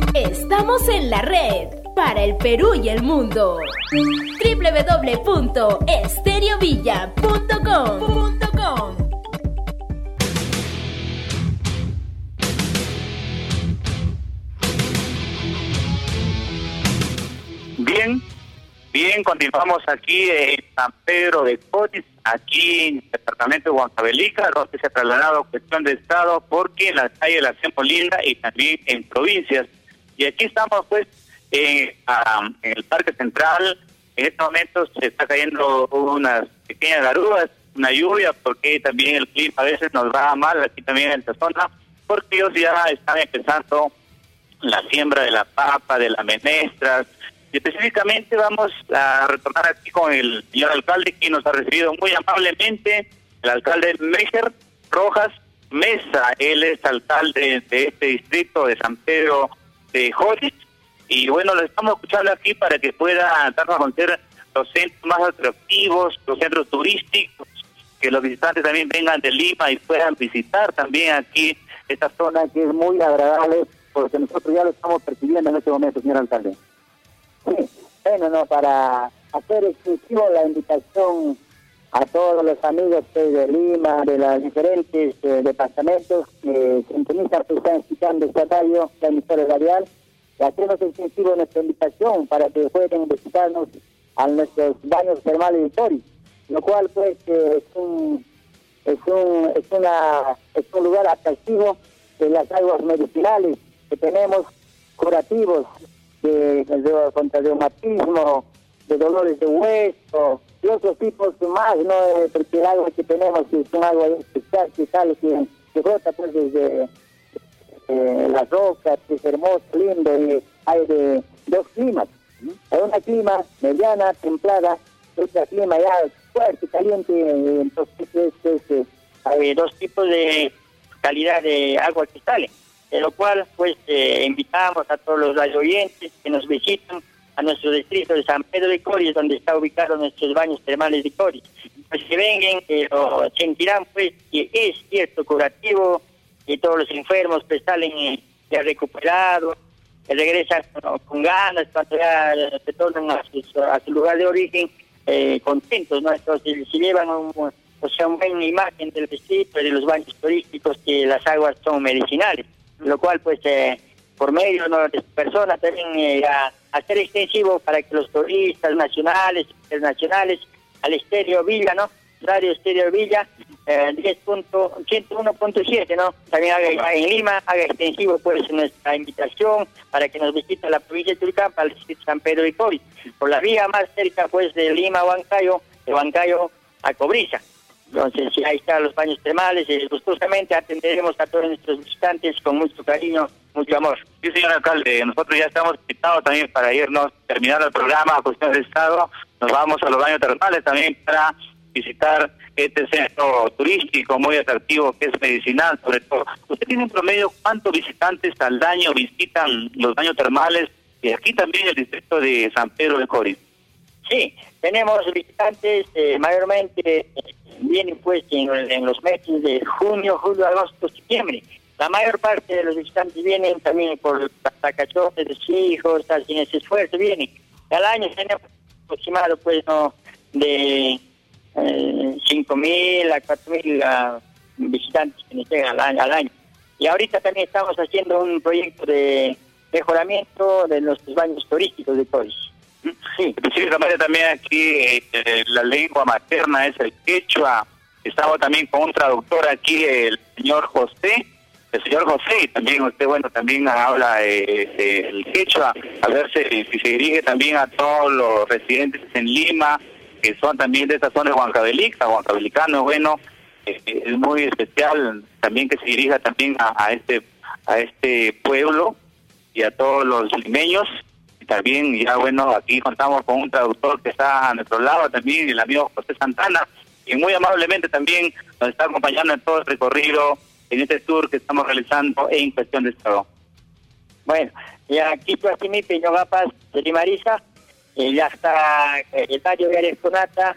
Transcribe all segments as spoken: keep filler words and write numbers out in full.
Estamos en la red para el Perú y el mundo. doble u doble u doble u punto estéreo villa punto com. Bien, bien, continuamos aquí en San Pedro de Coriz, aquí en el departamento de Huancavelica, donde se ha trasladado cuestión de estado, porque en la calle de la Molinda y también en provincias. Y aquí estamos pues eh, a, en el Parque Central. En este momento se está cayendo unas pequeñas garúas, una lluvia, porque también el clima a veces nos va mal aquí también en esta zona, porque ellos ya están empezando la siembra de la papa, de las menestras. Y específicamente vamos a retornar aquí con el señor alcalde, que nos ha recibido muy amablemente, el alcalde Mejer Rojas Mesa. Él es alcalde de este distrito de San Pedro de Coriz. Y bueno, lo estamos escuchando aquí para que pueda darnos a conocer los centros más atractivos, los centros turísticos, que los visitantes también vengan de Lima y puedan visitar también aquí esta zona que es muy agradable, porque nosotros ya lo estamos percibiendo en este momento, señor alcalde. Sí, bueno, no, para hacer exclusivo la invitación a todos los amigos pues, de Lima, de los diferentes eh, departamentos que sintonizan, que están escuchando esta radio, la emisora radial, y hacemos exclusivo nuestra invitación para que puedan visitarnos a nuestros baños termales de Coriz, lo cual pues eh, es un es un es una es un lugar atractivo de las aguas medicinales que tenemos, curativos de, de contra reumatismo, de dolores de hueso y otros tipos más, no porque el agua que tenemos es un agua especial que sale que, que brota pues desde eh, las rocas, que es hermoso, lindo, y hay de dos climas. Hay una clima mediana, templada, otra clima ya fuerte, caliente, entonces es, es, es, hay dos tipos de calidad de agua que sale. De lo cual, pues, eh, invitamos a todos los radioyentes que nos visitan a nuestro distrito de San Pedro de Coriz, donde está ubicado nuestros baños termales de Coriz. Pues que vengan, que lo sentirán, pues, que es cierto curativo, que todos los enfermos, pues, salen eh, ya recuperados, que regresan con, con ganas, cuando ya se tornan a su, a su lugar de origen, eh, contentos, ¿no? Entonces, se llevan un, o sea, una buena imagen del distrito y de los baños turísticos, que las aguas son medicinales. Lo cual, pues, eh, por medio, ¿no?, de personas también eh, a, a ser extensivo para que los turistas nacionales, internacionales, al Estéreo Villa, ¿no?, Radio Estéreo Villa, eh, ciento uno punto siete, ¿no?, también haga, en Lima, haga extensivo, pues, nuestra invitación para que nos visite la provincia de Turcampa, al distrito de San Pedro de Coriz, por la vía más cerca, pues, de Lima a Huancayo, de Huancayo a Cobriza. Entonces, sí, ahí están los baños termales, y gustosamente atenderemos a todos nuestros visitantes con mucho cariño, mucho amor. Sí, señor alcalde, nosotros ya estamos invitados también para irnos, terminar el programa a cuestión de estado, nos vamos a los baños termales también para visitar este centro turístico muy atractivo que es medicinal, sobre todo. ¿Usted tiene un promedio cuántos visitantes al año visitan los baños termales y aquí también el distrito de San Pedro de Coriz? Sí, tenemos visitantes eh, mayormente... Eh, vienen pues en, en los meses de junio, julio, agosto, septiembre. La mayor parte de los visitantes vienen también por sacachotes de sus hijos, sin ese esfuerzo vienen. Al año tenemos aproximado pues no de eh, cinco mil a cuatro mil uh, visitantes que nos llegan al año, al año. Y ahorita también estamos haciendo un proyecto de mejoramiento de nuestros baños turísticos de Coriz. Sí, específicamente también aquí eh, la lengua materna es el quechua. Estamos también con un traductor aquí, el señor José, el señor José, y también usted, bueno, también habla eh, el quechua. A ver si, si se dirige también a todos los residentes en Lima, que son también de esta zona de Huancavelica, Huancavelicano, bueno, eh, es muy especial también que se dirija también a, a este a este pueblo y a todos los limeños. También, ya bueno, aquí contamos con un traductor que está a nuestro lado también, el amigo José Santana, y muy amablemente también nos está acompañando en todo el recorrido, en este tour que estamos realizando en cuestión de estado. Bueno, ya aquí por aquí mi Peñogapas de Marisa, eh, ya está eh, el barrio de Aresconata,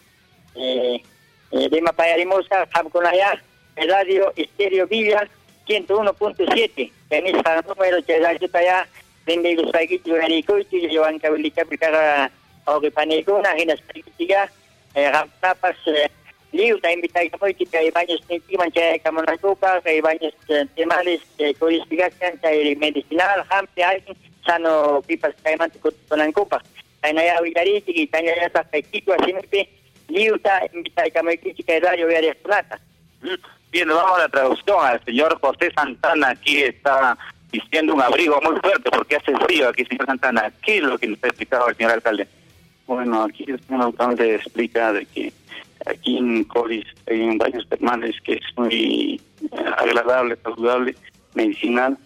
eh, eh, de Mapayarimosa, Jamconayá, el radio Estéreo Villa ciento uno punto siete, en ese número que ya está allá, Prende los paquetes de Nicochi, llevan cabelita picada o que panecona, en las paquetigas, rampapas, liu, está invitado a que hay baños encima, que hay camonacopa, que hay baños temales, codificación, que hay medicinal, hampe, alguien, sano, pipas, que hay mantes con la copa. Hay allá Villariti, y hay allá paquetito, así me liu, está invitado a que hay radio, voy a dar plata. Bien, vamos a la traducción. Al señor José Santana aquí está diciendo un abrigo muy fuerte porque hace frío aquí, señor Santana. ¿Qué es lo que nos ha explicado el señor alcalde? Bueno, aquí el señor alcalde explica de que aquí en Coris hay baños termales que es muy agradable, saludable, medicinal,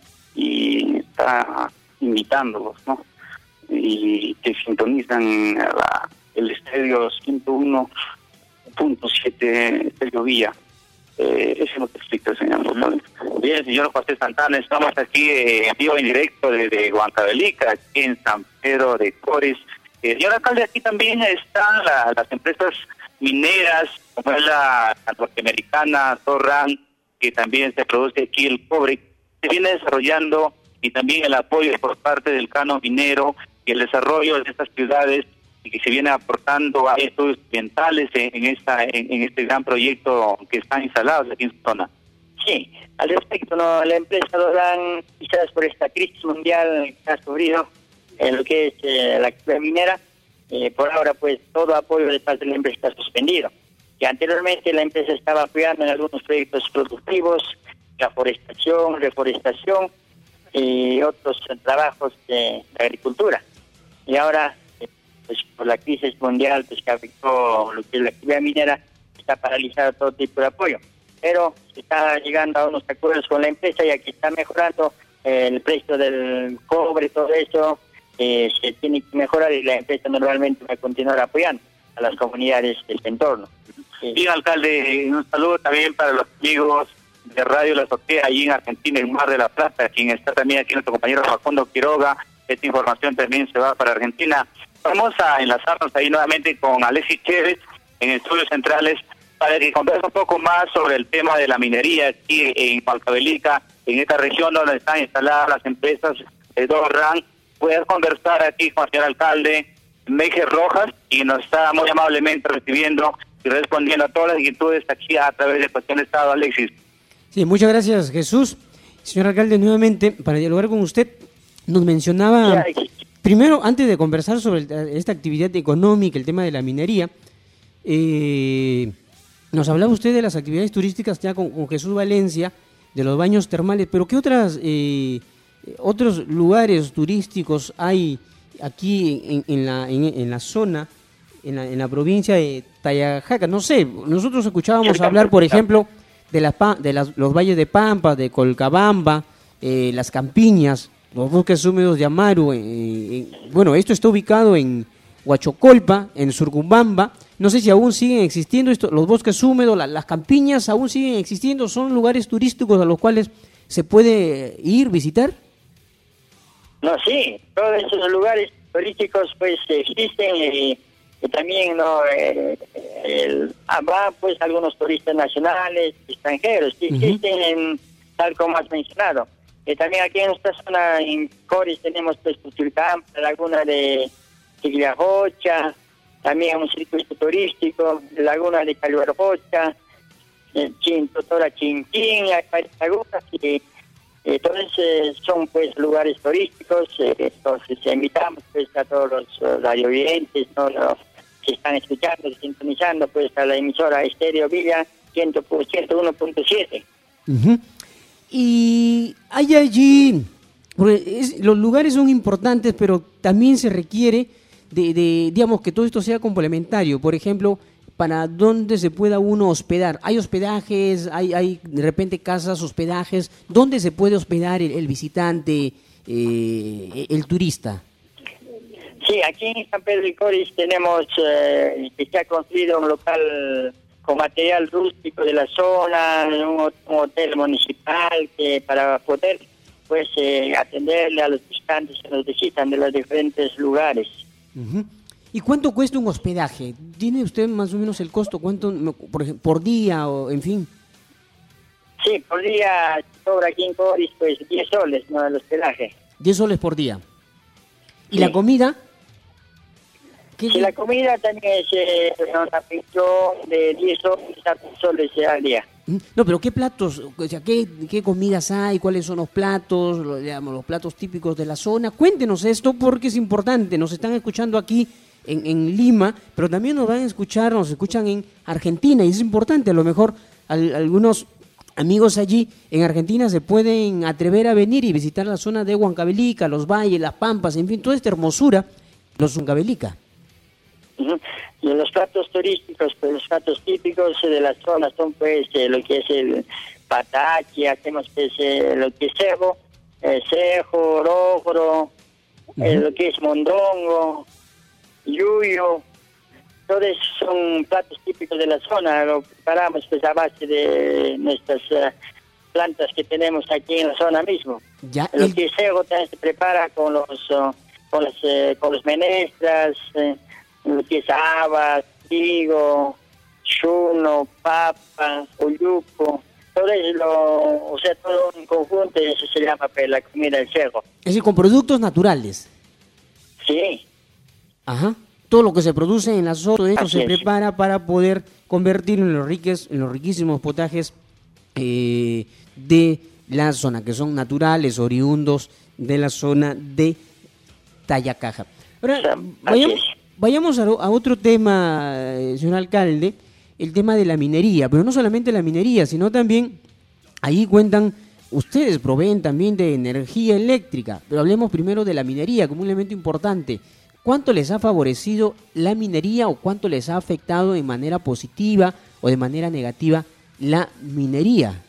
y está invitándolos, ¿no? Y que sintonizan la, el estadio ciento uno punto siete Estéreo Villa. Eh, eso es lo que explica el señor alcalde. Bien, señor José Santana, estamos aquí eh, en vivo en directo desde Huancavelica, aquí en San Pedro de Coris. Eh, señor alcalde, aquí también están la, las empresas mineras, como es la norteamericana Torran, que también se produce aquí el cobre. Se viene desarrollando y también el apoyo por parte del Cano Minero y el desarrollo de estas ciudades, y que se viene aportando a estudios ambientales en, en esta en, en este gran proyecto que están instalados aquí en su zona. Sí, al respecto, ¿no? La empresa Dorán, quizás por esta crisis mundial que ha sufrido en lo que es eh, la actividad minera, eh, por ahora pues todo apoyo de parte de la empresa está suspendido. Y anteriormente la empresa estaba apoyando en algunos proyectos productivos, la forestación, reforestación y otros eh, trabajos de agricultura. Y ahora, eh, pues por la crisis mundial pues que afectó lo que es la actividad minera, está paralizado todo tipo de apoyo. Pero se está llegando a unos acuerdos con la empresa y aquí está mejorando eh, el precio del cobre y todo eso. Eh, se tiene que mejorar y la empresa normalmente va a continuar apoyando a las comunidades del entorno. Sí, sí, alcalde, un saludo también para los amigos de Radio La Azotea, allí en Argentina, en Mar de la Plata, quien está también aquí nuestro compañero Facundo Quiroga. Esta información también se va para Argentina. Vamos a enlazarnos ahí nuevamente con Alexis Chévez en Estudios Centrales para que converse un poco más sobre el tema de la minería aquí en Huancavelica, en esta región donde están instaladas las empresas de Dorran. Poder conversar aquí con el señor alcalde Meje Rojas, y nos está muy amablemente recibiendo y respondiendo a todas las inquietudes aquí a través de Cuestión de Estado. Alexis. Sí, muchas gracias, Jesús. Señor alcalde, nuevamente, para dialogar con usted, nos mencionaba, primero, antes de conversar sobre esta actividad económica, el tema de la minería, eh, nos hablaba usted de las actividades turísticas ya con, con Jesús Valencia, de los baños termales, pero ¿qué otras eh, otros lugares turísticos hay aquí en, en, la, en, en la zona, en la, en la provincia de Tayajaca? No sé, nosotros escuchábamos hablar, por ejemplo, de, la, de las, los valles de Pampa, de Colcabamba, eh, las campiñas, los bosques húmedos de Amaru. Eh, eh, bueno, esto está ubicado en Huachocolpa, en Surcumbamba. No sé si aún siguen existiendo esto, los bosques húmedos, la, las campiñas aún siguen existiendo, son lugares turísticos a los cuales se puede ir, visitar. No, sí, todos esos lugares turísticos pues existen y, y también no eh, el, va pues algunos turistas nacionales, extranjeros, que existen uh-huh. en, tal como has mencionado. Y también aquí en esta zona, en Coris, tenemos pues Puchilcampa, la laguna de Tiglajocha, también un circuito turístico, la laguna de Calvarjocha, Chintotora Chinquín, Agujas, y entonces son pues lugares turísticos. Eh, entonces invitamos pues a todos los radiovidentes, ¿no? Los que están escuchando, sintonizando pues a la emisora Estéreo Villa ciento uno punto siete. Uh-huh. Y hay allí, porque es, los lugares son importantes, pero también se requiere de, de, digamos, que todo esto sea complementario. Por ejemplo, para dónde se pueda uno hospedar. Hay hospedajes, hay, hay de repente casas, hospedajes. ¿Dónde se puede hospedar el, el visitante, eh, el turista? Sí, aquí en San Pedro de Coris tenemos, eh, que se ha construido un local con material rústico de la zona, un, un hotel municipal que para poder pues eh, atenderle a los visitantes que nos visitan de los diferentes lugares. Uh-huh. ¿Y cuánto cuesta un hospedaje? ¿Tiene usted más o menos el costo? ¿Cuánto por ejemplo, por día o en fin? Sí, por día cobra aquí en Coris pues diez soles, ¿no? El hospedaje. diez soles por día. ¿Y sí. la comida? ¿Qué? Sí, la comida también es eh, una pensión de diez soles al día. No, pero ¿qué platos, o sea, qué, qué comidas hay? ¿Cuáles son los platos, los, digamos, los platos típicos de la zona? Cuéntenos esto porque es importante. Nos están escuchando aquí en, en Lima, pero también nos van a escuchar, nos escuchan en Argentina y es importante. A lo mejor al, algunos amigos allí en Argentina se pueden atrever a venir y visitar la zona de Huancavelica, los valles, las pampas, en fin, toda esta hermosura, los Huancavelica. Uh-huh. Y los platos turísticos, pues los platos típicos de la zona son pues eh, lo que es el patachi, hacemos pues eh, lo que es cejo, eh, cejo, rogro, uh-huh. eh, lo que es mondongo, yuyo, todos son platos típicos de la zona, lo preparamos pues a base de nuestras uh, plantas que tenemos aquí en la zona mismo. Ya, lo el... que es cejo también se prepara con los, uh, con las, uh, con los menestras, eh, lo que es habas, trigo, chuno, papa, uyuco, todo eso, lo, o sea, todo en conjunto, eso se llama pues, la comida del cerro. Es decir, con productos naturales. Sí. Ajá. Todo lo que se produce en la zona, todo esto Así se es. prepara para poder convertir en los, riques, en los riquísimos potajes eh, de la zona, que son naturales, oriundos de la zona de Tayacaja. Ahora, vayamos... Vayamos a, a otro tema, eh, señor alcalde, el tema de la minería, pero no solamente la minería, sino también, ahí cuentan, ustedes proveen también de energía eléctrica, pero hablemos primero de la minería como un elemento importante. ¿Cuánto les ha favorecido la minería o cuánto les ha afectado de manera positiva o de manera negativa la minería?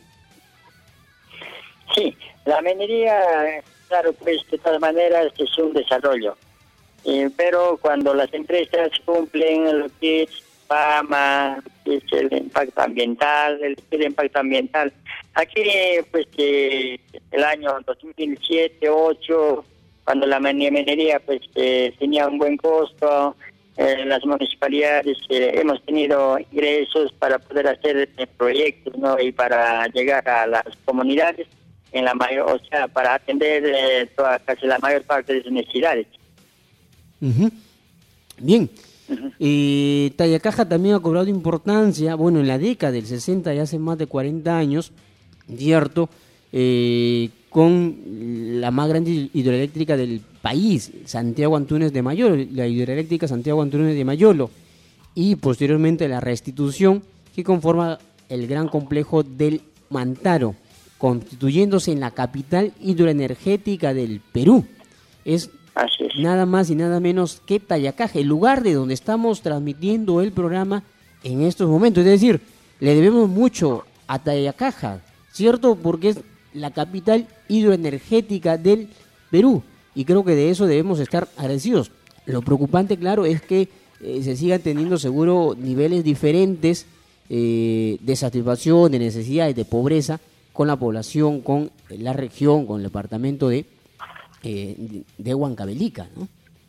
Sí, la minería, claro, pues de todas maneras es un desarrollo. Eh, pero cuando las empresas cumplen lo que es fama, es el impacto ambiental, el, el impacto ambiental. Aquí, pues, eh, el año dos mil siete, dos mil ocho, cuando la minería, pues, eh, tenía un buen costo, eh, las municipalidades eh, hemos tenido ingresos para poder hacer eh, proyectos, ¿no? Y para llegar a las comunidades, en la mayor, o sea, para atender eh, toda, casi la mayor parte de sus necesidades. Uh-huh. Bien, uh-huh. eh, Tayacaja también ha cobrado importancia, bueno, en la década del sesenta, ya hace más de cuarenta años, cierto, eh, con la más grande hidroeléctrica del país, Santiago Antúnez de Mayolo, la hidroeléctrica Santiago Antúnez de Mayolo, y posteriormente la restitución que conforma el gran complejo del Mantaro, constituyéndose en la capital hidroenergética del Perú. Es Así es. Nada más y nada menos que Tayacaja, el lugar de donde estamos transmitiendo el programa en estos momentos. Es decir, le debemos mucho a Tayacaja, ¿cierto? Porque es la capital hidroenergética del Perú y creo que de eso debemos estar agradecidos. Lo preocupante, claro, es que eh, se sigan teniendo seguro niveles diferentes eh, de satisfacción, de necesidades, de pobreza con la población, con la región, con el departamento de Eh, de Huancavelica, ¿no?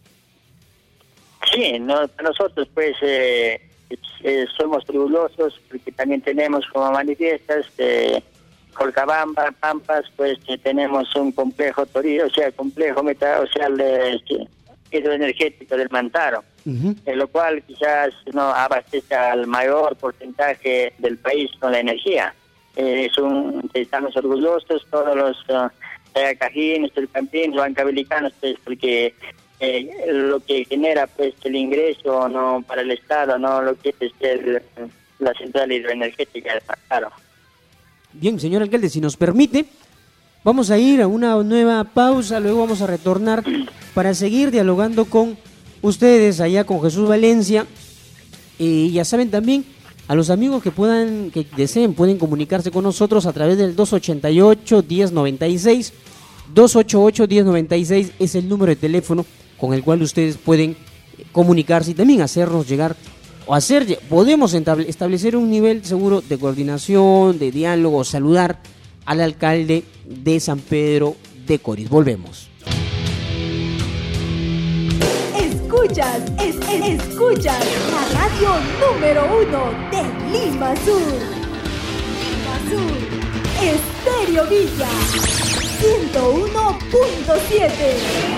Sí, no, nosotros pues eh, eh, somos tribulosos porque también tenemos como manifiestas de Colcabamba, Pampas, pues eh, tenemos un complejo torino, o sea, complejo meta, o sea, el hidroenergético del Mantaro, uh-huh. en lo cual quizás no abastece al mayor porcentaje del país con la energía. Eh, es un, estamos orgullosos todos los uh, Tayacajinos, Tulcampinos, Huancavelicanos, pues, porque eh, lo que genera pues el ingreso no para el Estado, no lo que es el, la central hidroenergética del Mantaro. Bien, señor alcalde, si nos permite, vamos a ir a una nueva pausa, luego vamos a retornar para seguir dialogando con ustedes allá con Jesús Valencia. Y ya saben también, a los amigos que puedan, que deseen, pueden comunicarse con nosotros a través del dos ochenta y ocho, diez noventa y seis. dos ochenta y ocho, diez noventa y seis es el número de teléfono con el cual ustedes pueden comunicarse y también hacernos llegar o hacer, podemos establecer un nivel seguro de coordinación, de diálogo, saludar al alcalde de San Pedro de Coris. Volvemos. Escuchas, es, es, escuchas la radio número uno de Lima Sur. Lima Sur, Estéreo Villa. ciento uno punto siete.